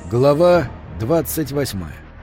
Глава 28.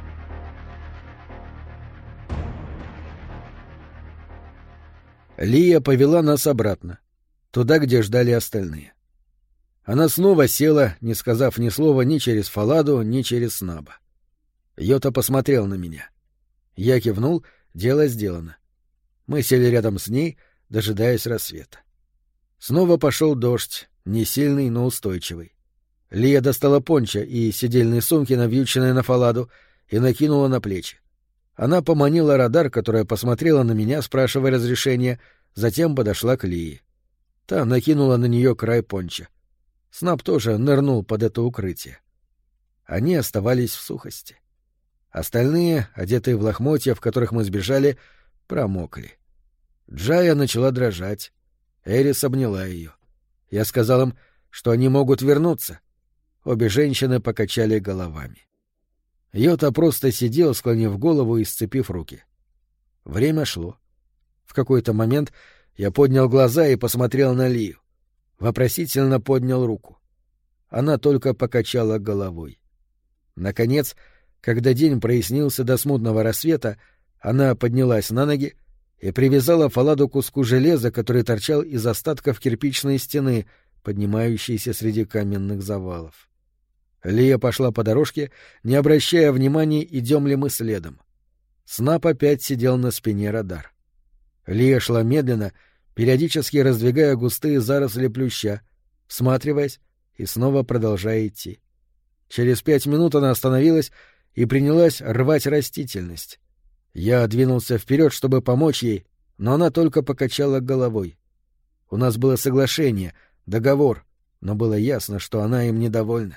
Лия повела нас обратно, туда, где ждали остальные. Она снова села, не сказав ни слова ни через Фаладу, ни через Снаба. Йота посмотрел на меня. Я кивнул, дело сделано. Мы сели рядом с ней, дожидаясь рассвета. Снова пошел дождь, не сильный, но устойчивый. Лия достала пончо и сидельные сумки, навьюченные на Фаладу, и накинула на плечи. Она поманила радар, которая посмотрела на меня, спрашивая разрешения, затем подошла к Лии. Та накинула на нее край пончо. Снаб тоже нырнул под это укрытие. Они оставались в сухости. Остальные, одетые в лохмотья, в которых мы сбежали, промокли. Джая начала дрожать. Эрис обняла ее. Я сказал им, что они могут вернуться. Обе женщины покачали головами. Йота просто сидел, склонив голову и сцепив руки. Время шло. В какой-то момент я поднял глаза и посмотрел на Лию. Вопросительно поднял руку. Она только покачала головой. Наконец, когда день прояснился до смутного рассвета, она поднялась на ноги и привязала Фаладу к куску железа, который торчал из остатков кирпичной стены, поднимающейся среди каменных завалов. Лия пошла по дорожке, не обращая внимания, идем ли мы следом. Снап опять сидел на спине радар. Лия шла медленно, периодически раздвигая густые заросли плюща, всматриваясь и снова продолжая идти. Через 5 минут она остановилась и принялась рвать растительность. Я двинулся вперед, чтобы помочь ей, но она только покачала головой. У нас было соглашение, договор, но было ясно, что она им недовольна.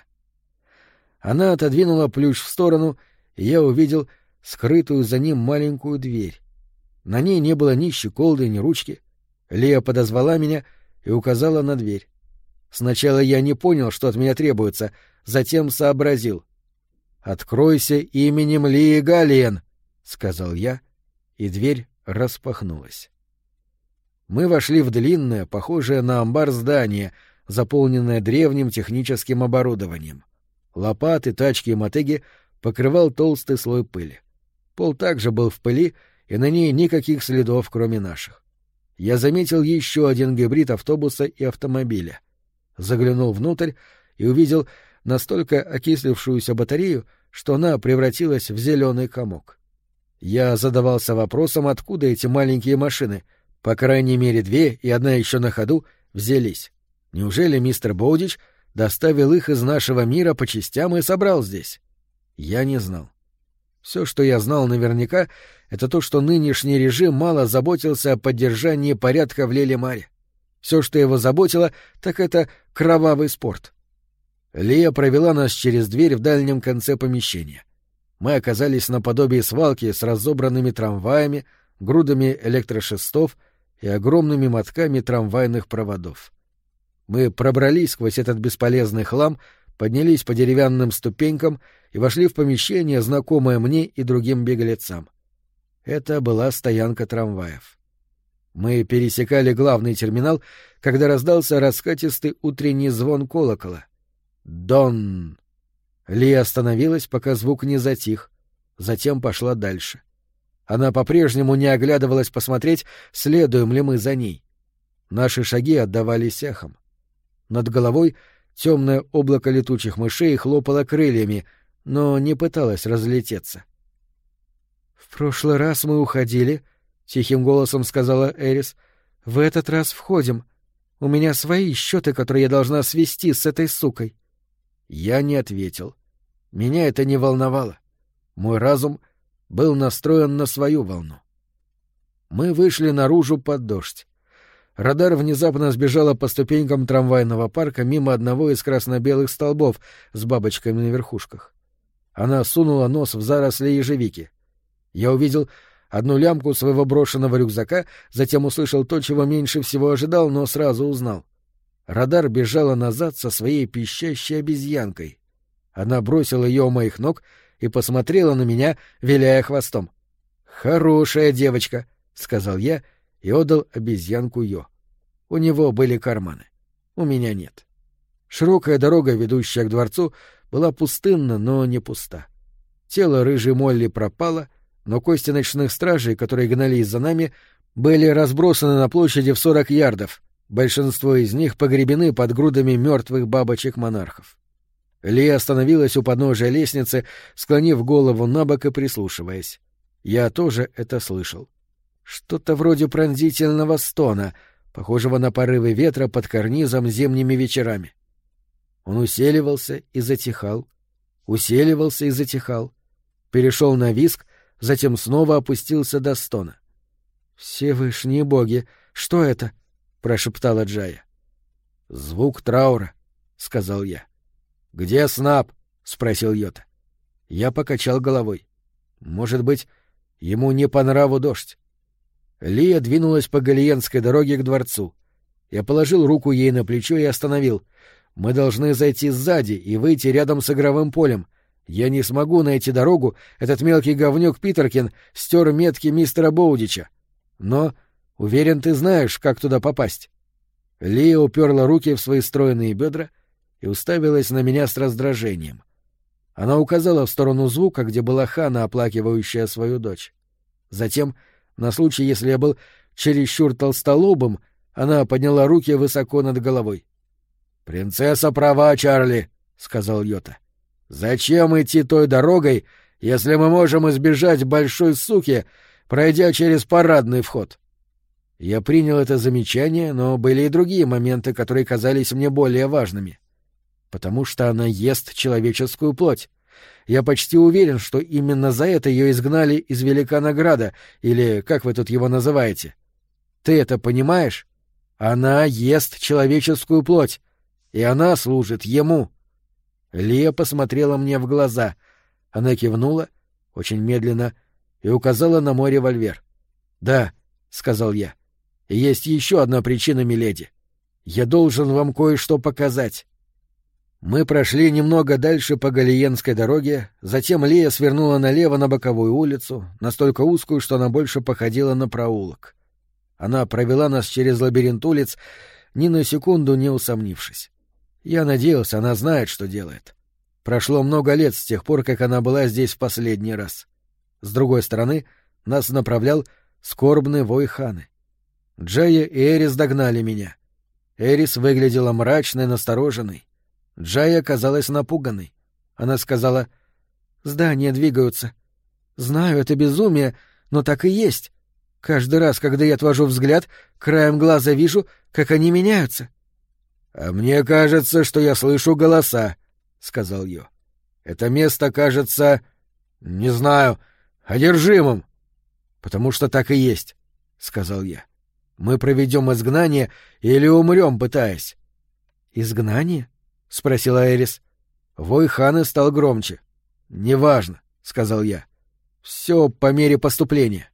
Она отодвинула плющ в сторону, и я увидел скрытую за ним маленькую дверь. На ней не было ни щеколды, ни ручки. Лия подозвала меня и указала на дверь. Сначала я не понял, что от меня требуется, затем сообразил. «Откройся именем Лии Галиен», — сказал я, и дверь распахнулась. Мы вошли в длинное, похожее на амбар здание, заполненное древним техническим оборудованием. Лопаты, тачки и мотыги покрывал толстый слой пыли. Пол также был в пыли, и на ней никаких следов, кроме наших. Я заметил еще один гибрид автобуса и автомобиля. Заглянул внутрь и увидел настолько окислившуюся батарею, что она превратилась в зеленый комок. Я задавался вопросом, откуда эти маленькие машины, по крайней мере 2 и одна еще на ходу, взялись. Неужели мистер Боудич доставил их из нашего мира по частям и собрал здесь? Я не знал. Все, что я знал наверняка, это то, что нынешний режим мало заботился о поддержании порядка в Леле-Маре. Все, что его заботило, так это кровавый спорт. Лия провела нас через дверь в дальнем конце помещения. Мы оказались наподобие свалки с разобранными трамваями, грудами электрошестов и огромными мотками трамвайных проводов. Мы пробрались сквозь этот бесполезный хлам, поднялись по деревянным ступенькам и вошли в помещение, знакомое мне и другим беглецам. Это была стоянка трамваев. Мы пересекали главный терминал, когда раздался раскатистый утренний звон колокола. «Дон!» Лия остановилась, пока звук не затих, затем пошла дальше. Она по-прежнему не оглядывалась посмотреть, следуем ли мы за ней. Наши шаги отдавались эхом. Над головой темное облако летучих мышей хлопало крыльями, но не пыталось разлететься. — В прошлый раз мы уходили, — тихим голосом сказала Эрис. — В этот раз входим. У меня свои счеты, которые я должна свести с этой сукой. Я не ответил. Меня это не волновало. Мой разум был настроен на свою волну. Мы вышли наружу под дождь. Радар внезапно сбежала по ступенькам трамвайного парка мимо одного из красно-белых столбов с бабочками на верхушках. Она сунула нос в заросли ежевики. Я увидел одну лямку своего брошенного рюкзака, затем услышал то, чего меньше всего ожидал, но сразу узнал. Радар бежала назад со своей пищащей обезьянкой. Она бросила ее у моих ног и посмотрела на меня, виляя хвостом. «Хорошая девочка», — сказал я и отдал обезьянку Йо. У него были карманы. У меня нет. Широкая дорога, ведущая к дворцу, была пустынна, но не пуста. Тело рыжей Молли пропало, но кости ночных стражей, которые гнались за нами, были разбросаны на площади в 40 ярдов, большинство из них погребены под грудами мертвых бабочек-монархов. Ли остановилась у подножия лестницы, склонив голову набок и прислушиваясь. Я тоже это слышал. Что-то вроде пронзительного стона, похожего на порывы ветра под карнизом зимними вечерами. Он усиливался и затихал, усиливался и затихал, перешел на визг, затем снова опустился до стона. «Всевышние боги, что это?» — прошептала Джая. «Звук траура», — сказал я. «Где Снаб?» — спросил Йота. Я покачал головой. «Может быть, ему не по нраву дождь». Лия двинулась по Галиенской дороге к дворцу. Я положил руку ей на плечо и остановил. «Мы должны зайти сзади и выйти рядом с игровым полем. Я не смогу найти дорогу, этот мелкий говнюк Питеркин стер метки мистера Боудича. Но, уверен, ты знаешь, как туда попасть». Лия уперла руки в свои стройные бедра и уставилась на меня с раздражением. Она указала в сторону звука, где была Хана, оплакивающая свою дочь. Затем, на случай, если я был чересчур толстолобым, она подняла руки высоко над головой. «Принцесса права, Чарли», — сказал Йота. «Зачем идти той дорогой, если мы можем избежать большой суки, пройдя через парадный вход?» Я принял это замечание, но были и другие моменты, которые казались мне более важными. Потому что она ест человеческую плоть. Я почти уверен, что именно за это ее изгнали из Великанаграда, или как вы тут его называете. Ты это понимаешь? Она ест человеческую плоть, и она служит ему. Лия посмотрела мне в глаза. Она кивнула, очень медленно, и указала на мой револьвер. «Да», — сказал я, — «есть еще одна причина, миледи. Я должен вам кое-что показать». Мы прошли немного дальше по Галиенской дороге, затем Лия свернула налево на боковую улицу, настолько узкую, что она больше походила на проулок. Она провела нас через лабиринт улиц, ни на секунду не усомнившись. Я надеялся, она знает, что делает. Прошло много лет с тех пор, как она была здесь в последний раз. С другой стороны, нас направлял скорбный вой Ханы. Джая и Эрис догнали меня. Эрис выглядела мрачной, настороженной. Джая казалась напуганной. Она сказала: «Здания двигаются. Знаю, это безумие, но так и есть. Каждый раз, когда я отвожу взгляд, краем глаза вижу, как они меняются». «А мне кажется, что я слышу голоса», — сказал Йо. «Это место кажется, не знаю, одержимым». «Потому что так и есть», — сказал я. «Мы проведем изгнание или умрем, пытаясь». «Изгнание?» — спросила Эрис. Вой Ханы стал громче. «Неважно», — сказал я. «Все по мере поступления».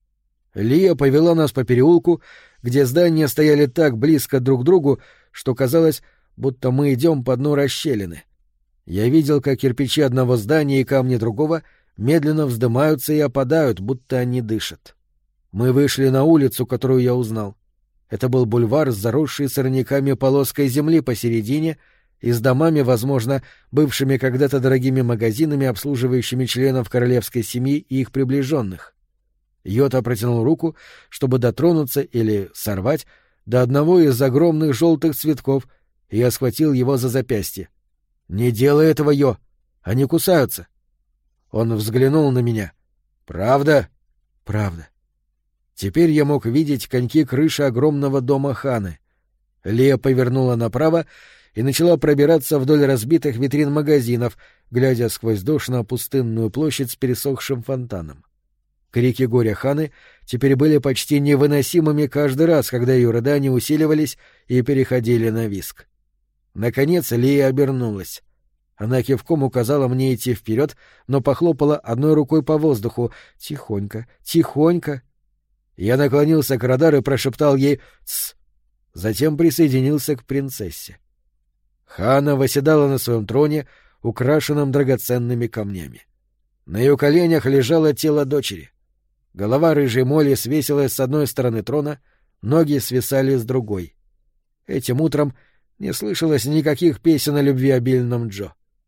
Лия повела нас по переулку, где здания стояли так близко друг к другу, что казалось, будто мы идем по дну расщелины. Я видел, как кирпичи одного здания и камни другого медленно вздымаются и опадают, будто они дышат. Мы вышли на улицу, которую я узнал. Это был бульвар с заросшей сорняками полоской земли посередине и с домами, возможно, бывшими когда-то дорогими магазинами, обслуживающими членов королевской семьи и их приближенных. Йота протянул руку, чтобы дотронуться или сорвать до одного из огромных желтых цветков, и я схватил его за запястье. «Не делай этого, Йо! Они кусаются!» Он взглянул на меня. «Правда?» «Правда». Теперь я мог видеть коньки крыши огромного дома Ханы. Лия повернула направо и начала пробираться вдоль разбитых витрин магазинов, глядя сквозь дождь на пустынную площадь с пересохшим фонтаном. Крики горя Ханы теперь были почти невыносимыми каждый раз, когда ее рыдания усиливались и переходили на визг. Наконец Лия обернулась. Она кивком указала мне идти вперед, но похлопала одной рукой по воздуху. «Тихонько, тихонько». Я наклонился к радару и прошептал ей «Тсс». Затем присоединился к принцессе. Хана восседала на своем троне, украшенном драгоценными камнями. На ее коленях лежало тело дочери. Голова рыжей Молли свесилась с одной стороны трона, ноги свисали с другой. Этим утром не слышалось никаких песен о любвеобильном Джо.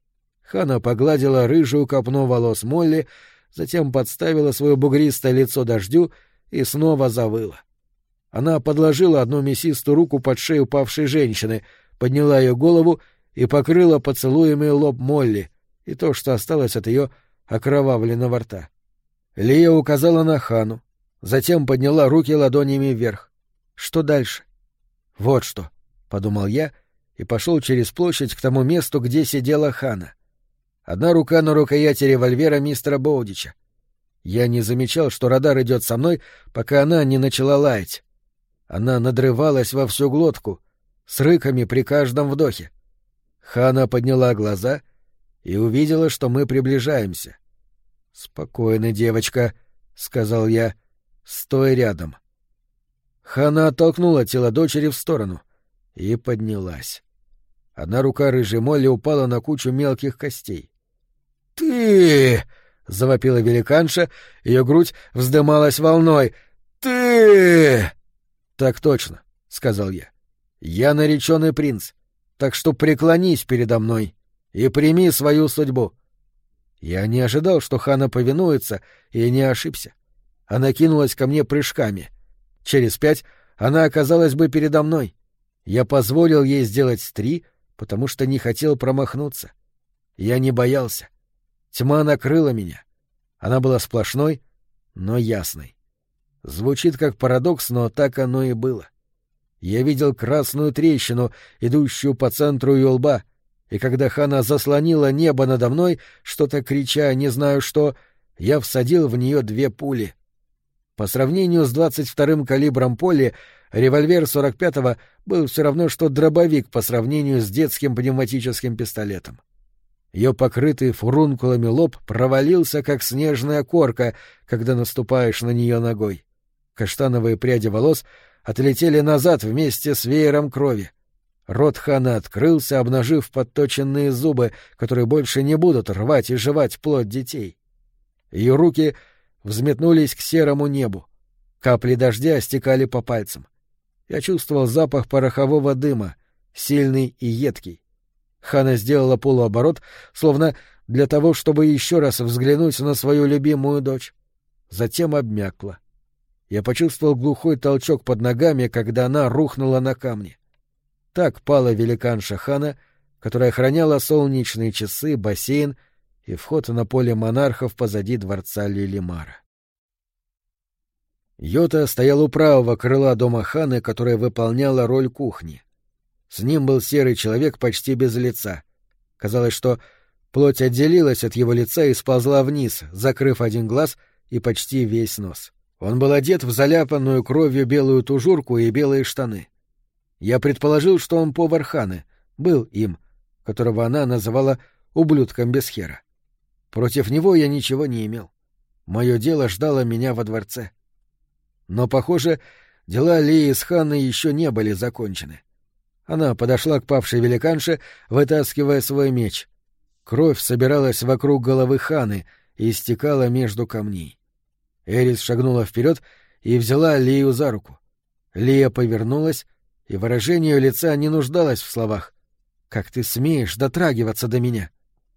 Хана погладила рыжую копну волос Молли, затем подставила свое бугристое лицо дождю и снова завыла. Она подложила одну мясистую руку под шею упавшей женщины, подняла ее голову и покрыла поцелуями лоб Молли и то, что осталось от ее окровавленного рта. Лия указала на Хану, затем подняла руки ладонями вверх. Что дальше? Вот что, — подумал я и пошел через площадь к тому месту, где сидела Хана. Одна рука на рукояти револьвера мистера Боудича. Я не замечал, что радар идет со мной, пока она не начала лаять. Она надрывалась во всю глотку, с рыками при каждом вдохе. Хана подняла глаза и увидела, что мы приближаемся. — Спокойно, девочка, — сказал я, — стой рядом. Хана оттолкнула тело дочери в сторону и поднялась. Одна рука рыжей Молли упала на кучу мелких костей. «Ты!» — завопила великанша, ее грудь вздымалась волной. «Ты!» «Так точно», — сказал я. «Я нареченный принц, так что преклонись передо мной и прими свою судьбу». Я не ожидал, что Хана повинуется, и не ошибся. Она кинулась ко мне прыжками. Через 5 она оказалась бы передо мной. Я позволил ей сделать 3, потому что не хотел промахнуться. Я не боялся. Тьма накрыла меня. Она была сплошной, но ясной. Звучит как парадокс, но так оно и было. Я видел красную трещину, идущую по центру ее лба, и когда Хана заслонила небо надо мной, что-то крича не знаю что, я всадил в нее 2 пули. По сравнению с 22-м калибром Полли, револьвер 45-го был все равно, что дробовик по сравнению с детским пневматическим пистолетом. Ее покрытый фурункулами лоб провалился, как снежная корка, когда наступаешь на нее ногой. Каштановые пряди волос отлетели назад вместе с веером крови. Рот Хана открылся, обнажив подточенные зубы, которые больше не будут рвать и жевать плоть детей. Ее руки взметнулись к серому небу. Капли дождя стекали по пальцам. Я чувствовал запах порохового дыма, сильный и едкий. Хана сделала полуоборот, словно для того, чтобы еще раз взглянуть на свою любимую дочь. Затем обмякла. Я почувствовал глухой толчок под ногами, когда она рухнула на камни. Так пала великанша Хана, которая охраняла солнечные часы, бассейн и вход на поле монархов позади дворца Лилимара. Йота стоял у правого крыла дома Ханы, которая выполняла роль кухни. С ним был серый человек почти без лица. Казалось, что плоть отделилась от его лица и сползла вниз, закрыв один глаз и почти весь нос. Он был одет в заляпанную кровью белую тужурку и белые штаны. Я предположил, что он повар Ханы, был им, которого она называла ублюдком без хера. Против него я ничего не имел. Мое дело ждало меня во дворце. Но, похоже, дела Лии с Ханной еще не были закончены. Она подошла к павшей великанше, вытаскивая свой меч. Кровь собиралась вокруг головы Ханы и истекала между камней. Эрис шагнула вперед и взяла Лию за руку. Лия повернулась, и выражение ее лица не нуждалось в словах. «Как ты смеешь дотрагиваться до меня?»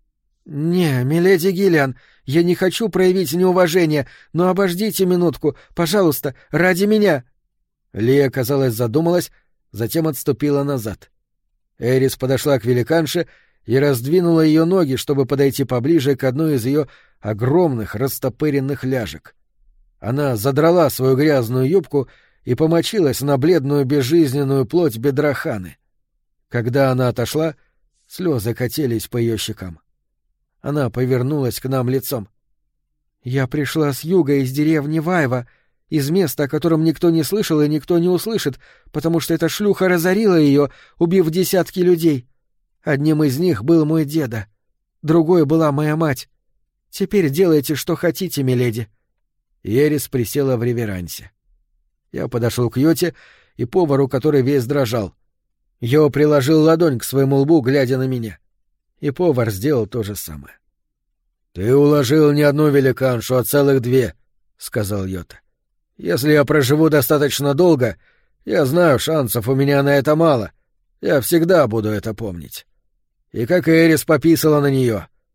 «Не, миледи Гиллиан, я не хочу проявить неуважение, но обождите минутку, пожалуйста, ради меня!» Лия, казалось, задумалась, затем отступила назад. Эрис подошла к великанше и раздвинула ее ноги, чтобы подойти поближе к одной из ее огромных растопыренных ляжек. Она задрала свою грязную юбку и помочилась на бледную безжизненную плоть бедра Ханы. Когда она отошла, слезы катились по ее щекам. Она повернулась к нам лицом. «Я пришла с юга из деревни Вайва, из места, о котором никто не слышал и никто не услышит, потому что эта шлюха разорила ее, убив десятки людей. Одним из них был мой деда, другой была моя мать. Теперь делайте, что хотите, миледи». Эрис присела в реверансе. Я подошел к Йоте и повару, который весь дрожал. Йо приложил ладонь к своему лбу, глядя на меня. И повар сделал то же самое. — Ты уложил не одну великаншу, а целых 2, — сказал Йота. — Если я проживу достаточно долго, я знаю, шансов у меня на это мало. Я всегда буду это помнить. И как Эрис пописала на нее,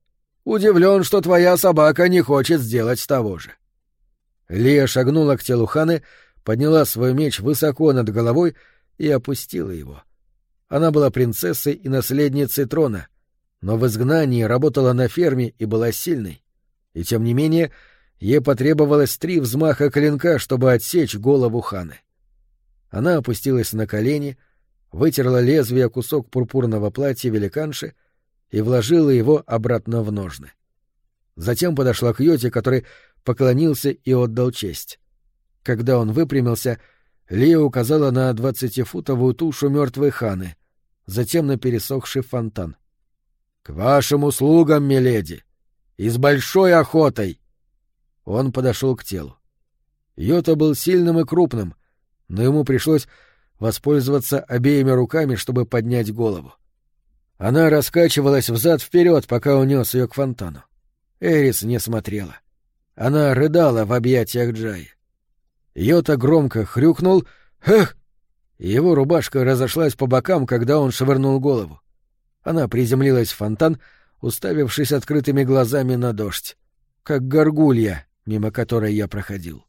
Удивлен, что твоя собака не хочет сделать того же». Лия шагнула к телу Ханы, подняла свой меч высоко над головой и опустила его. Она была принцессой и наследницей трона, но в изгнании работала на ферме и была сильной. И тем не менее, ей потребовалось 3 взмаха клинка, чтобы отсечь голову Ханы. Она опустилась на колени, вытерла лезвие кусок пурпурного платья великанши и вложила его обратно в ножны. Затем подошла к Йоте, который поклонился и отдал честь. Когда он выпрямился, Лия указала на 20-футовую тушу мертвой Ханы, затем на пересохший фонтан. — К вашим услугам, миледи! И с большой охотой! Он подошел к телу. Йота был сильным и крупным, но ему пришлось воспользоваться обеими руками, чтобы поднять голову. Она раскачивалась взад-вперед, пока он нес ее к фонтану. Эрис не смотрела. Она рыдала в объятиях Джаи. Йота громко хрюкнул «Эх!», и его рубашка разошлась по бокам, когда он швырнул голову. Она приземлилась в фонтан, уставившись открытыми глазами на дождь, как горгулья, мимо которой я проходил.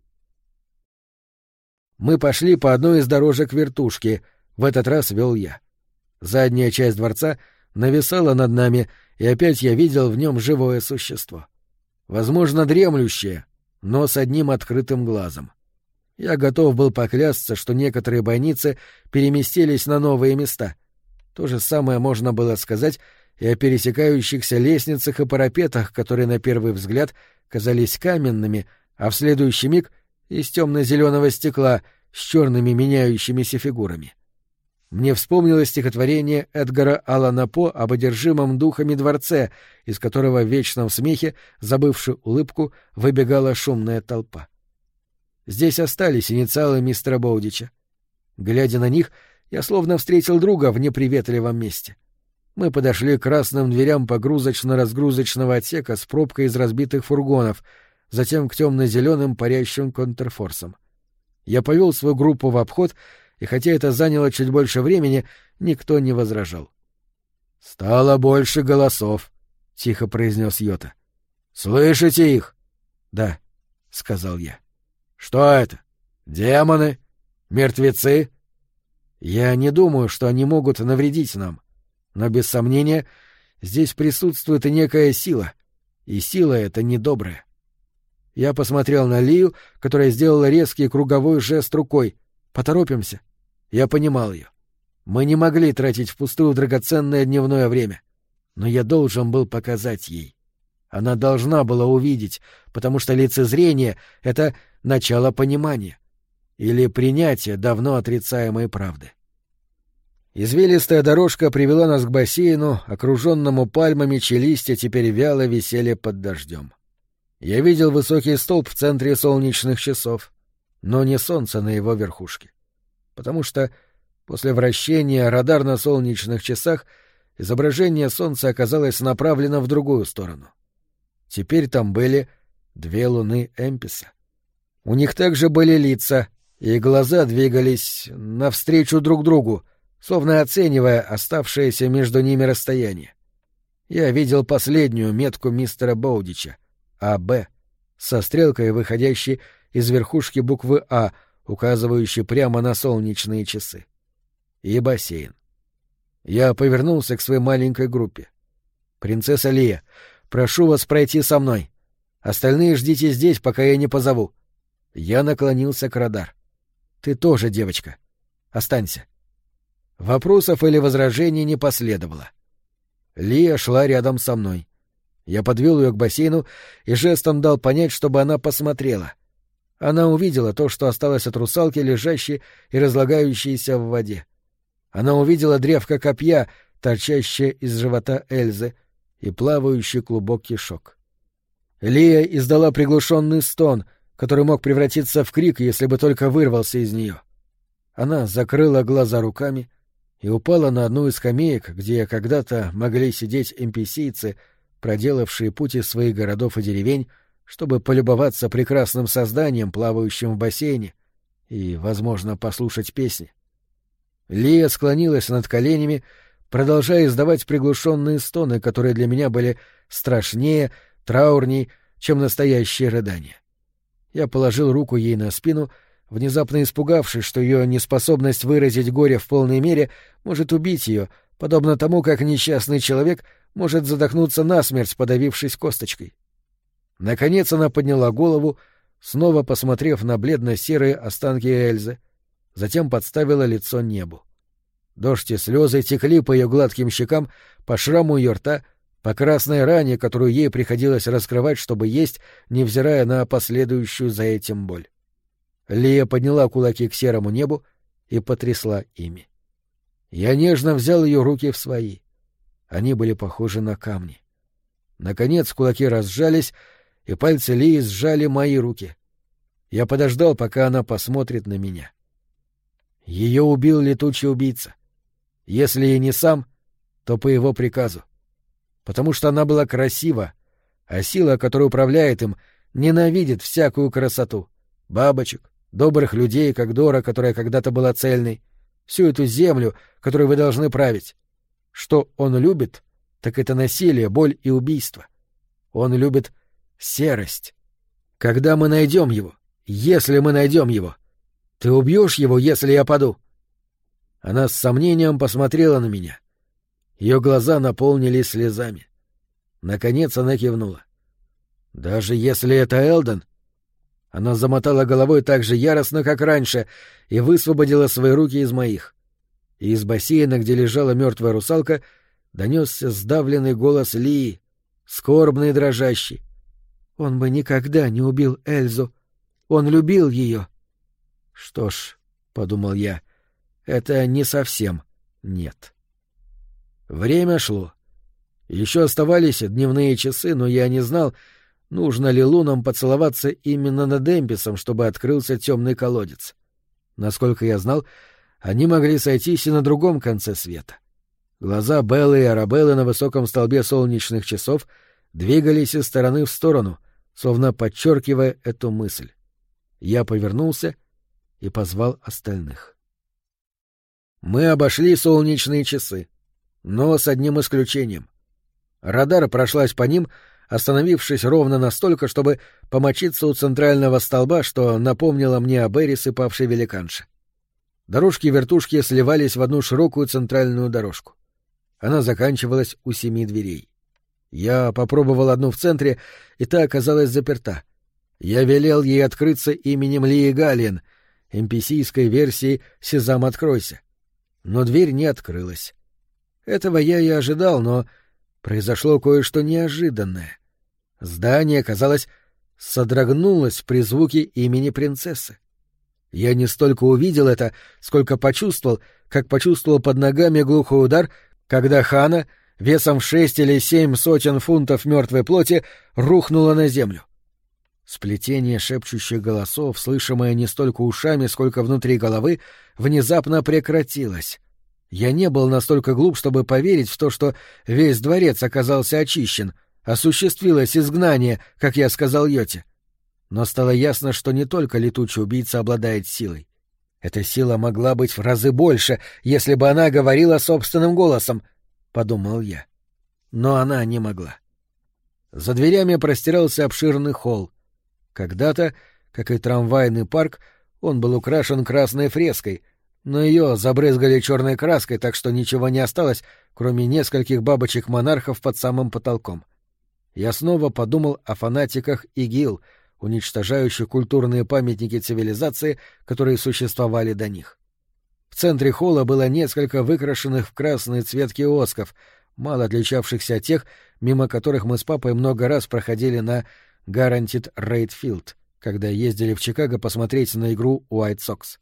Мы пошли по одной из дорожек вертушки, в этот раз вел я. Задняя часть дворца нависала над нами, и опять я видел в нем живое существо. Возможно, дремлющее, но с одним открытым глазом. Я готов был поклясться, что некоторые бойницы переместились на новые места. То же самое можно было сказать и о пересекающихся лестницах и парапетах, которые на первый взгляд казались каменными, а в следующий миг — из темно-зеленого стекла с черными меняющимися фигурами. Мне вспомнилось стихотворение Эдгара Аллана По об одержимом духами дворце, из которого в вечном смехе, забывши улыбку, выбегала шумная толпа. Здесь остались инициалы мистера Боудича. Глядя на них, я словно встретил друга в неприветливом месте. Мы подошли к красным дверям погрузочно-разгрузочного отсека с пробкой из разбитых фургонов, затем к темно-зеленым парящим контрфорсам. Я повел свою группу в обход, и хотя это заняло чуть больше времени, никто не возражал. — Стало больше голосов, — тихо произнес Йота. — Слышите их? — Да, — сказал я. — Что это? Демоны? Мертвецы? Я не думаю, что они могут навредить нам, но, без сомнения, здесь присутствует и некая сила, и сила эта недобрая. Я посмотрел на Лию, которая сделала резкий круговой жест рукой. «Поторопимся». Я понимал ее. Мы не могли тратить впустую драгоценное дневное время. Но я должен был показать ей. Она должна была увидеть, потому что лицезрение — это начало понимания. Или принятия давно отрицаемой правды. Извилистая дорожка привела нас к бассейну, окруженному пальмами, чьи листья теперь вяло висели под дождем. Я видел высокий столб в центре солнечных часов, но не солнце на его верхушке. Потому что после вращения радар на солнечных часах изображение солнца оказалось направлено в другую сторону. Теперь там были 2 луны Эмписа. У них также были лица, и глаза двигались навстречу друг другу, словно оценивая оставшееся между ними расстояние. Я видел последнюю метку мистера Боудича — АБ, со стрелкой, выходящей из верхушки буквы А, указывающей прямо на солнечные часы. И бассейн. Я повернулся к своей маленькой группе. «Принцесса Лия, прошу вас пройти со мной. Остальные ждите здесь, пока я не позову». Я наклонился к радар. «Ты тоже, девочка. Останься». Вопросов или возражений не последовало. Лия шла рядом со мной. Я подвел ее к бассейну и жестом дал понять, чтобы она посмотрела. Она увидела то, что осталось от русалки, лежащей и разлагающейся в воде. Она увидела древко копья, торчащее из живота Эльзы, и плавающий клубок кишок. Лия издала приглушенный стон, который мог превратиться в крик, если бы только вырвался из нее. Она закрыла глаза руками и упала на одну из скамеек, где когда-то могли сидеть NPC-цы, проделавшие путь из своих городов и деревень, чтобы полюбоваться прекрасным созданием, плавающим в бассейне, и, возможно, послушать песни. Лия склонилась над коленями, продолжая издавать приглушенные стоны, которые для меня были страшнее, траурней, чем настоящее рыдание. Я положил руку ей на спину, внезапно испугавшись, что ее неспособность выразить горе в полной мере может убить ее, подобно тому, как несчастный человек может задохнуться насмерть, подавившись косточкой. Наконец она подняла голову, снова посмотрев на бледно-серые останки Эльзы, затем подставила лицо небу. Дождь и слезы текли по ее гладким щекам, по шраму ее рта, по красной ране, которую ей приходилось раскрывать, чтобы есть, невзирая на последующую за этим боль. Лия подняла кулаки к серому небу и потрясла ими. Я нежно взял ее руки в свои. Они были похожи на камни. Наконец кулаки разжались, и пальцы Лии сжали мои руки. Я подождал, пока она посмотрит на меня. Ее убил летучий убийца. Если и не сам, то по его приказу. Потому что она была красива, а сила, которая управляет им, ненавидит всякую красоту. Бабочек, добрых людей, как Дора, которая когда-то была цельной, всю эту землю, которой вы должны править. Что он любит, так это насилие, боль и убийство. Он любит серость. Когда мы найдем его, если мы найдем его, ты убьешь его, если я паду? Она с сомнением посмотрела на меня. Ее глаза наполнились слезами. Наконец она кивнула. Даже если это Элден? Она замотала головой так же яростно, как раньше, и высвободила свои руки из моих. И из бассейна, где лежала мертвая русалка, донесся сдавленный голос Лии, скорбный и дрожащий. Он бы никогда не убил Эльзу. Он любил ее. Что ж, — подумал я, — это не совсем нет. Время шло. Еще оставались дневные часы, но я не знал, нужно ли лунам поцеловаться именно над Эмписом, чтобы открылся темный колодец. Насколько я знал, они могли сойтись и на другом конце света. Глаза Беллы и Арабеллы на высоком столбе солнечных часов двигались из стороны в сторону, словно подчеркивая эту мысль. Я повернулся и позвал остальных. Мы обошли солнечные часы, но с одним исключением. Радар прошлась по ним, остановившись ровно настолько, чтобы помочиться у центрального столба, что напомнило мне об Эрис и павшей великанше. Дорожки-вертушки сливались в одну широкую центральную дорожку. Она заканчивалась у 7 дверей. Я попробовал одну в центре, и та оказалась заперта. Я велел ей открыться именем Лии Галлиен, эмписийской версии «Сезам, откройся». Но дверь не открылась. Этого я и ожидал, но произошло кое-что неожиданное. Здание, казалось, содрогнулось при звуке имени принцессы. Я не столько увидел это, сколько почувствовал, как почувствовал под ногами глухой удар, когда Хана, весом в 6 или 7 сотен фунтов мертвой плоти, рухнула на землю. Сплетение шепчущих голосов, слышимое не столько ушами, сколько внутри головы, внезапно прекратилось. Я не был настолько глуп, чтобы поверить в то, что весь дворец оказался очищен, осуществилось изгнание, как я сказал Йоте. Но стало ясно, что не только летучий убийца обладает силой. Эта сила могла быть в разы больше, если бы она говорила собственным голосом, — подумал я. Но она не могла. За дверями простирался обширный холл. Когда-то, как и трамвайный парк, он был украшен красной фреской, но ее забрызгали черной краской, так что ничего не осталось, кроме нескольких бабочек-монархов под самым потолком. Я снова подумал о фанатиках ИГИЛ, уничтожающих культурные памятники цивилизации, которые существовали до них. В центре холла было несколько выкрашенных в красный цвет киосков, мало отличавшихся от тех, мимо которых мы с папой много раз проходили на Guaranteed Rate Field, когда ездили в Чикаго посмотреть на игру White Sox.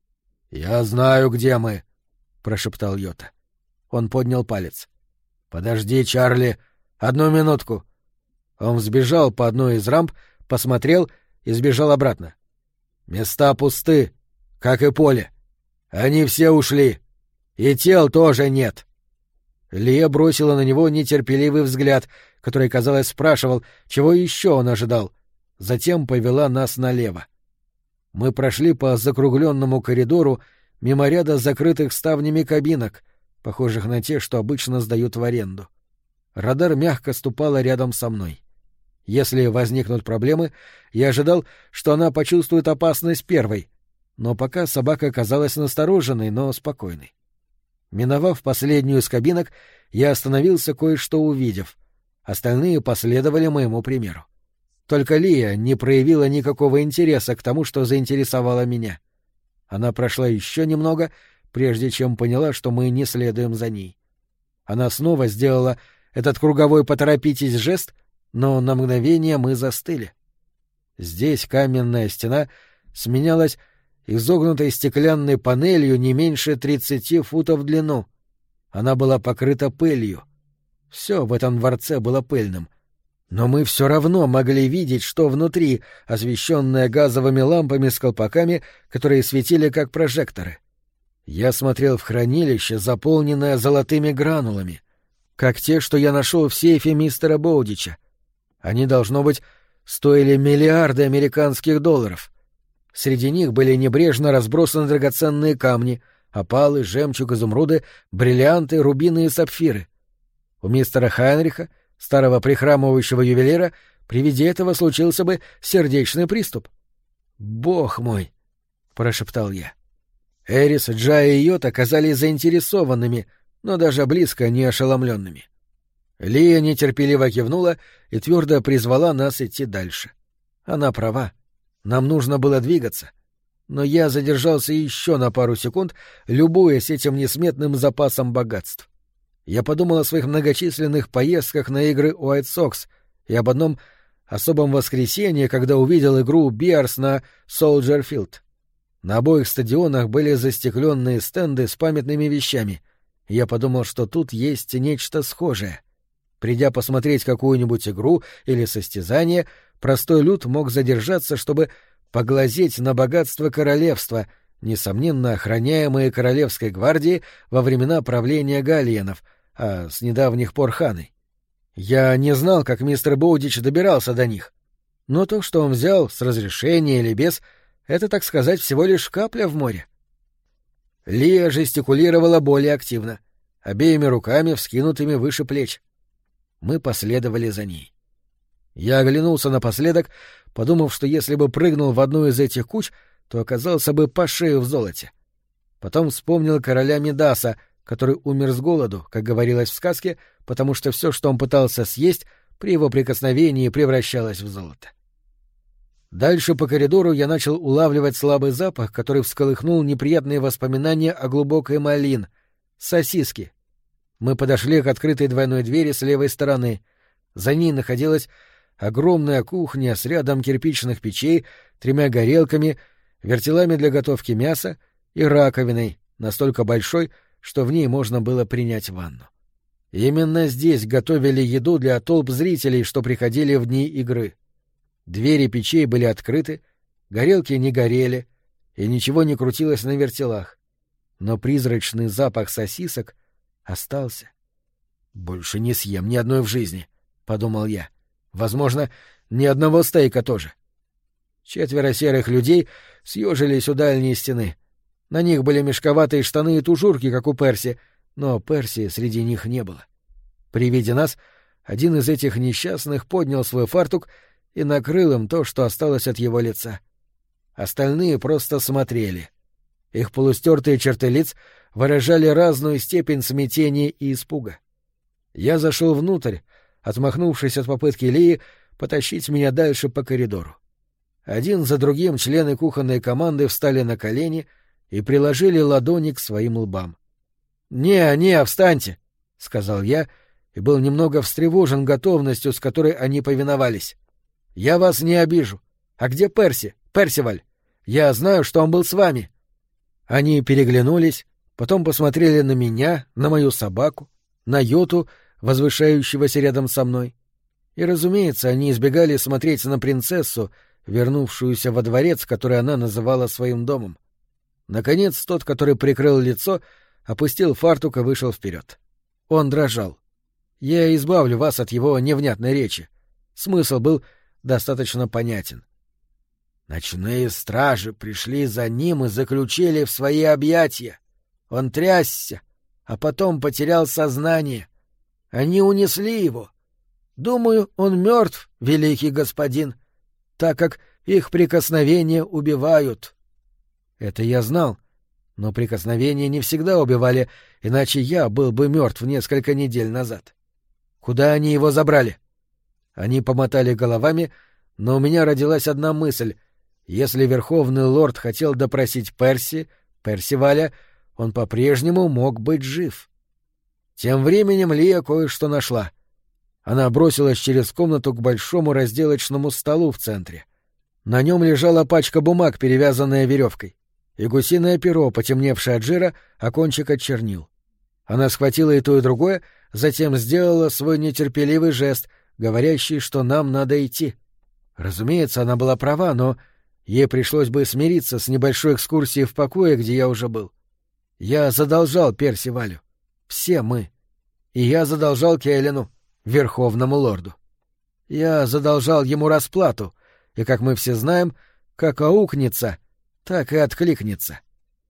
«Я знаю, где мы», — прошептал Йота. Он поднял палец. «Подожди, Чарли, одну минутку». Он взбежал по одной из рамп, посмотрел и сбежал обратно. «Места пусты, как и поле. Они все ушли. И тел тоже нет». Лия бросила на него нетерпеливый взгляд, который, казалось, спрашивал, чего еще он ожидал. Затем повела нас налево. Мы прошли по закругленному коридору мимо ряда закрытых ставнями кабинок, похожих на те, что обычно сдают в аренду. Радар мягко ступала рядом со мной. Если возникнут проблемы, я ожидал, что она почувствует опасность первой, но пока собака казалась настороженной, но спокойной. Миновав последнюю из кабинок, я остановился, кое-что увидев. Остальные последовали моему примеру. Только Лия не проявила никакого интереса к тому, что заинтересовало меня. Она прошла еще немного, прежде чем поняла, что мы не следуем за ней. Она снова сделала этот круговой «поторопитесь» жест, но на мгновение мы застыли. Здесь каменная стена сменялась изогнутой стеклянной панелью не меньше 30 футов в длину. Она была покрыта пылью. Все в этом дворце было пыльным. Но мы все равно могли видеть, что внутри, освещенное газовыми лампами с колпаками, которые светили как прожекторы. Я смотрел в хранилище, заполненное золотыми гранулами, как те, что я нашел в сейфе мистера Боудича. Они, должно быть, стоили миллиарды американских долларов. Среди них были небрежно разбросаны драгоценные камни, опалы, жемчуг, изумруды, бриллианты, рубины и сапфиры. У мистера Хайнриха, старого прихрамывающего ювелира, при виде этого случился бы сердечный приступ. «Бог мой!» — прошептал я. Эрис, Джая и Йот оказались заинтересованными, но даже близко не ошеломленными. Лия нетерпеливо кивнула и твердо призвала нас идти дальше. Она права. Нам нужно было двигаться. Но я задержался еще на пару секунд, любуясь этим несметным запасом богатств. Я подумал о своих многочисленных поездках на игры Уайт Сокс и об одном особом воскресенье, когда увидел игру Биарс на Солджер-Филд. На обоих стадионах были застекленные стенды с памятными вещами. Я подумал, что тут есть нечто схожее. Придя посмотреть какую-нибудь игру или состязание, простой люд мог задержаться, чтобы поглазеть на богатство королевства, несомненно охраняемые королевской гвардией во времена правления Галлиенов, а с недавних пор ханой. Я не знал, как мистер Боудич добирался до них, но то, что он взял, с разрешения или без, это, так сказать, всего лишь капля в море. Лия жестикулировала более активно, обеими руками вскинутыми выше плеч. Мы последовали за ней. Я оглянулся напоследок, подумав, что если бы прыгнул в одну из этих куч, то оказался бы по шею в золоте. Потом вспомнил короля Мидаса, который умер с голоду, как говорилось в сказке, потому что все, что он пытался съесть, при его прикосновении превращалось в золото. Дальше по коридору я начал улавливать слабый запах, который всколыхнул неприятные воспоминания о глубокой Малин — сосиски. Мы подошли к открытой двойной двери с левой стороны. За ней находилась огромная кухня с рядом кирпичных печей, 3 горелками, вертелами для готовки мяса и раковиной, настолько большой, что в ней можно было принять ванну. Именно здесь готовили еду для толп зрителей, что приходили в дни игры. Двери печей были открыты, горелки не горели, и ничего не крутилось на вертелах. Но призрачный запах сосисок остался. «Больше не съем ни одной в жизни», — подумал я. «Возможно, ни одного стейка тоже». 4 серых людей съежились у дальней стены. На них были мешковатые штаны и тужурки, как у Перси, но Перси среди них не было. При виде нас один из этих несчастных поднял свой фартук и накрыл им то, что осталось от его лица. Остальные просто смотрели. Их полустертые черты лиц выражали разную степень смятения и испуга. Я зашел внутрь, отмахнувшись от попытки Лии потащить меня дальше по коридору. Один за другим члены кухонной команды встали на колени и приложили ладони к своим лбам. «Не, встаньте!» — сказал я, и был немного встревожен готовностью, с которой они повиновались. «Я вас не обижу. А где Перси? Персиваль? Я знаю, что он был с вами». Они переглянулись, потом посмотрели на меня, на мою собаку, на Йоту, возвышающегося рядом со мной. И, разумеется, они избегали смотреть на принцессу, вернувшуюся во дворец, который она называла своим домом. Наконец, тот, который прикрыл лицо, опустил фартук и вышел вперед. Он дрожал. Я избавлю вас от его невнятной речи. Смысл был достаточно понятен. Ночные стражи пришли за ним и заключили в свои объятия. Он трясся, а потом потерял сознание. Они унесли его. Думаю, он мертв, великий господин, так как их прикосновения убивают. Это я знал, но прикосновения не всегда убивали, иначе я был бы мертв несколько недель назад. Куда они его забрали? Они помотали головами, но у меня родилась одна мысль. Если Верховный Лорд хотел допросить Персиваля, он по-прежнему мог быть жив. Тем временем Лия кое-что нашла. Она бросилась через комнату к большому разделочному столу в центре. На нем лежала пачка бумаг, перевязанная веревкой, и гусиное перо, потемневшее от жира, а кончик от чернил. Она схватила и то, и другое, затем сделала свой нетерпеливый жест, говорящий, что нам надо идти. Разумеется, она была права, но ей пришлось бы смириться с небольшой экскурсией в покое, где я уже был. Я задолжал Персивалю. Все мы. И я задолжал Кейлену, Верховному Лорду. Я задолжал ему расплату, и, как мы все знаем, как аукнется, так и откликнется.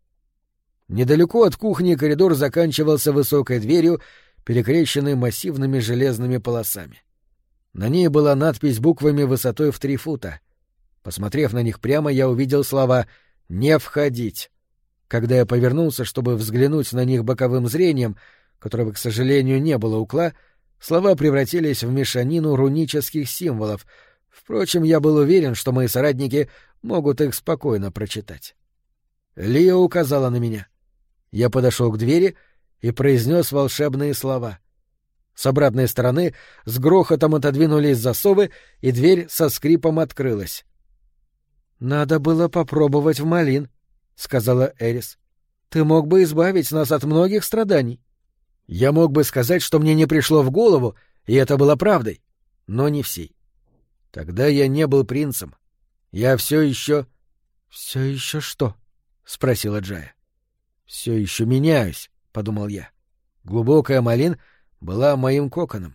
Недалеко от кухни коридор заканчивался высокой дверью, перекрещенной массивными железными полосами. На ней была надпись буквами высотой в 3 фута. Посмотрев на них прямо, я увидел слова «Не входить». Когда я повернулся, чтобы взглянуть на них боковым зрением, которого, к сожалению, не было у Кла, слова превратились в мешанину рунических символов. Впрочем, я был уверен, что мои соратники могут их спокойно прочитать. Лия указала на меня. Я подошел к двери и произнес волшебные слова. С обратной стороны с грохотом отодвинулись засовы, и дверь со скрипом открылась. «Надо было попробовать в Малин», — сказала Эрис. «Ты мог бы избавить нас от многих страданий». Я мог бы сказать, что мне не пришло в голову, и это было правдой, но не всей. Тогда я не был принцем. Я все еще... — Все еще что? — спросила Джая. — Все еще меняюсь, — подумал я. Глубокая Малин была моим коконом.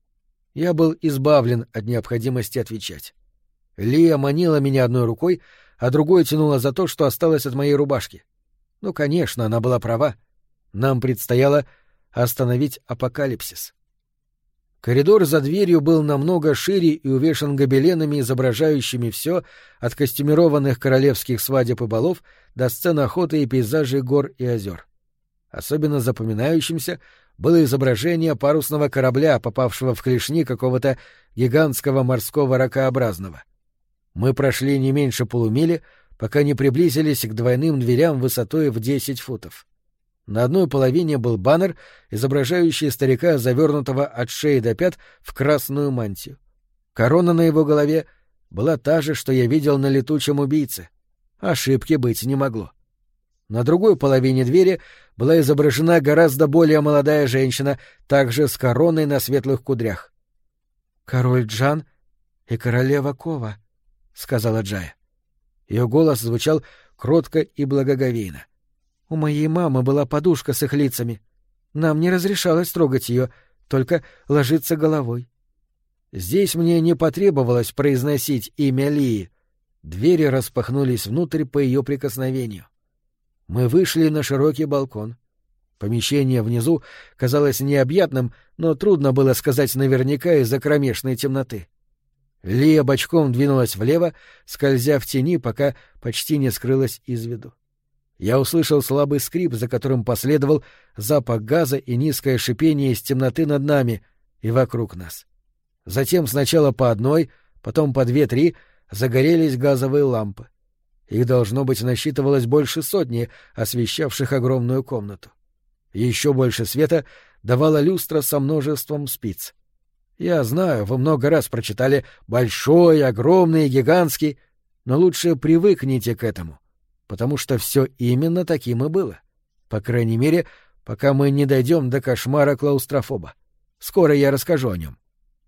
Я был избавлен от необходимости отвечать. Лия манила меня одной рукой, а другой тянула за то, что осталось от моей рубашки. Ну, конечно, она была права. Нам предстояло остановить апокалипсис. Коридор за дверью был намного шире и увешан гобеленами, изображающими все, от костюмированных королевских свадеб и балов до сцен охоты и пейзажей гор и озер. Особенно запоминающимся было изображение парусного корабля, попавшего в клешни какого-то гигантского морского ракообразного. Мы прошли не меньше полумили, пока не приблизились к двойным дверям высотой в 10 футов. На одной половине был баннер, изображающий старика, завернутого от шеи до пят в красную мантию. Корона на его голове была та же, что я видел на летучем убийце. Ошибки быть не могло. На другой половине двери была изображена гораздо более молодая женщина, также с короной на светлых кудрях. «Король Джан и королева Кова», — сказала Джая. Ее голос звучал кротко и благоговейно. «У моей мамы была подушка с их лицами. Нам не разрешалось трогать ее, только ложиться головой». Здесь мне не потребовалось произносить имя Лии. Двери распахнулись внутрь по ее прикосновению. Мы вышли на широкий балкон. Помещение внизу казалось необъятным, но трудно было сказать наверняка из-за кромешной темноты. Лия бочком двинулась влево, скользя в тени, пока почти не скрылась из виду. Я услышал слабый скрип, за которым последовал запах газа и низкое шипение из темноты над нами и вокруг нас. Затем сначала по одной, потом по 2-3 загорелись газовые лампы. Их, должно быть, насчитывалось больше сотни, освещавших огромную комнату. Еще больше света давала люстра со множеством спиц. Я знаю, вы много раз прочитали «большой», «огромный», «гигантский», но лучше привыкните к этому, потому что все именно таким и было. По крайней мере, пока мы не дойдем до кошмара клаустрофоба. Скоро я расскажу о нем.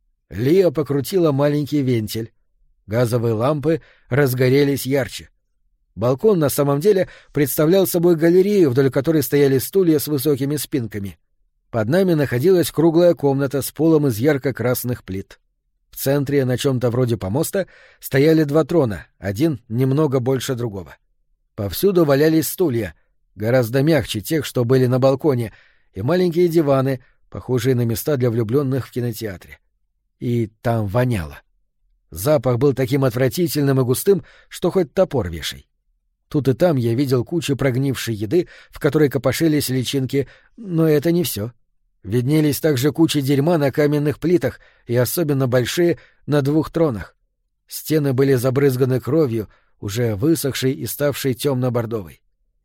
Лия покрутила маленький вентиль. Газовые лампы разгорелись ярче. Балкон на самом деле представлял собой галерею, вдоль которой стояли стулья с высокими спинками. Под нами находилась круглая комната с полом из ярко-красных плит. В центре, на чем-то вроде помоста, стояли 2 трона, один немного больше другого. Повсюду валялись стулья, гораздо мягче тех, что были на балконе, и маленькие диваны, похожие на места для влюбленных в кинотеатре. И там воняло. Запах был таким отвратительным и густым, что хоть топор вешай. Тут и там я видел кучу прогнившей еды, в которой копошились личинки, но это не все. Виднелись также кучи дерьма на каменных плитах и особенно большие на 2 тронах. Стены были забрызганы кровью, уже высохшей и ставшей темно-бордовой.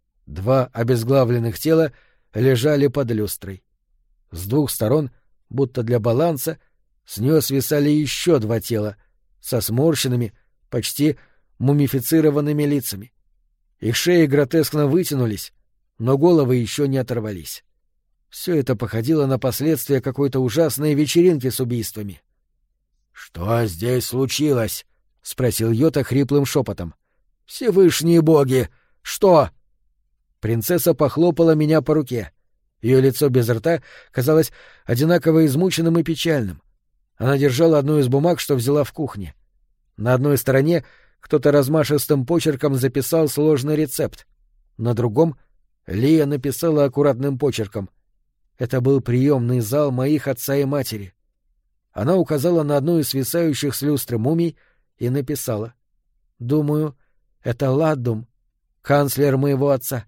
2 обезглавленных тела лежали под люстрой. С 2 сторон, будто для баланса, с нее свисали еще 2 тела со сморщенными, почти мумифицированными лицами. Их шеи гротескно вытянулись, но головы еще не оторвались. Все это походило на последствия какой-то ужасной вечеринки с убийствами. — Что здесь случилось? — спросил Йота хриплым шепотом. — Всевышние боги! Что? Принцесса похлопала меня по руке. Ее лицо без рта казалось одинаково измученным и печальным. Она держала одну из бумаг, что взяла в кухне. На одной стороне кто-то размашистым почерком записал сложный рецепт. На другом Лия написала аккуратным почерком: это был приемный зал моих отца и матери. Она указала на одну из свисающих с люстры мумий и написала: думаю, это Ладдум, канцлер моего отца.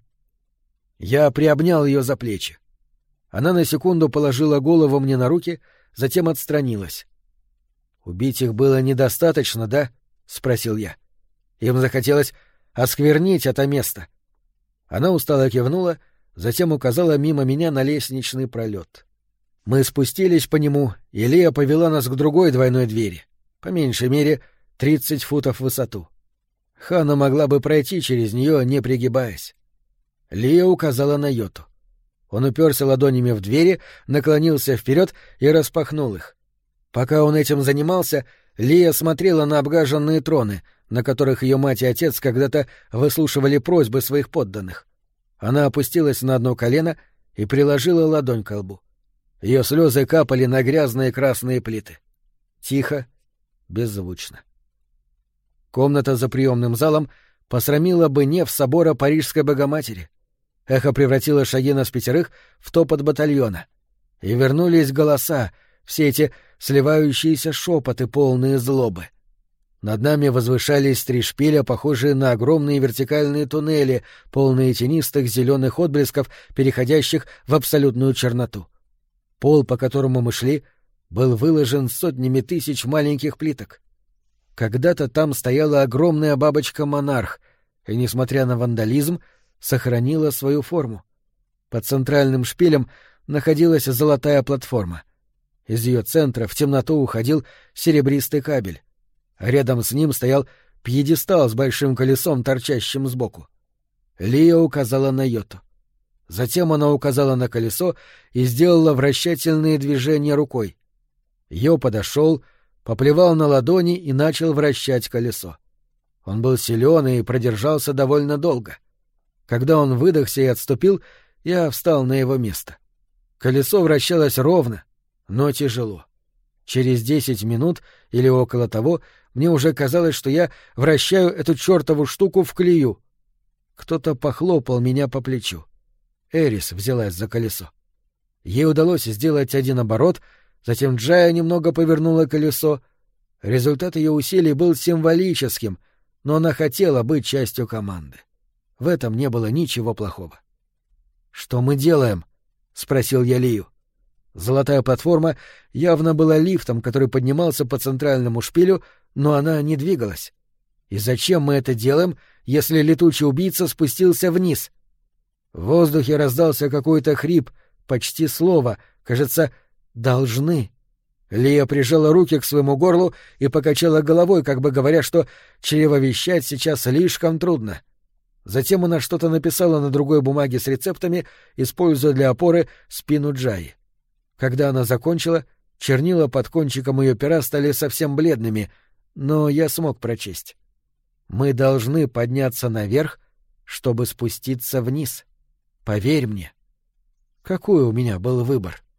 Я приобнял ее за плечи. Она на секунду положила голову мне на руки, затем отстранилась. «Убить их было недостаточно, да?» — спросил я. Им захотелось осквернить это место. Она устало кивнула, затем указала мимо меня на лестничный пролет. Мы спустились по нему, и Лия повела нас к другой двойной двери, по меньшей мере 30 футов в высоту. Ханна могла бы пройти через нее, не пригибаясь. Лия указала на Йоту. Он уперся ладонями в двери, наклонился вперед и распахнул их. Пока он этим занимался, Лия смотрела на обгаженные троны, на которых ее мать и отец когда-то выслушивали просьбы своих подданных. Она опустилась на одно колено и приложила ладонь к лбу. Ее слезы капали на грязные красные плиты. Тихо, беззвучно. Комната за приемным залом посрамила бы неф собора Парижской Богоматери. Эхо превратило шаги нас 5 в топот батальона. И вернулись голоса, все эти сливающиеся шепоты, полные злобы. Над нами возвышались 3 шпиля, похожие на огромные вертикальные туннели, полные тенистых зеленых отблесков, переходящих в абсолютную черноту. Пол, по которому мы шли, был выложен сотнями тысяч маленьких плиток. Когда-то там стояла огромная бабочка-монарх, и, несмотря на вандализм, сохранила свою форму. Под центральным шпилем находилась золотая платформа. Из ее центра в темноту уходил серебристый кабель. Рядом с ним стоял пьедестал с большим колесом, торчащим сбоку. Лия указала на Йоту. Затем она указала на колесо и сделала вращательные движения рукой. Йо подошел, поплевал на ладони и начал вращать колесо. Он был силен и продержался довольно долго. Когда он выдохся и отступил, я встал на его место. Колесо вращалось ровно, но тяжело. Через 10 минут или около того мне уже казалось, что я вращаю эту чертову штуку в клею. Кто-то похлопал меня по плечу. Эрис взялась за колесо. Ей удалось сделать 1 оборот, затем Джая немного повернула колесо. Результат ее усилий был символическим, но она хотела быть частью команды. В этом не было ничего плохого. «Что мы делаем?» — спросил я Лию. Золотая платформа явно была лифтом, который поднимался по центральному шпилю, но она не двигалась. И зачем мы это делаем, если летучий убийца спустился вниз? В воздухе раздался какой-то хрип, почти слово, кажется, «должны». Лия прижала руки к своему горлу и покачала головой, как бы говоря, что чревовещать сейчас слишком трудно. Затем она что-то написала на другой бумаге с рецептами, используя для опоры спину Джаи. Когда она закончила, чернила под кончиком ее пера стали совсем бледными, но я смог прочесть. «Мы должны подняться наверх, чтобы спуститься вниз. Поверь мне». Какой у меня был выбор?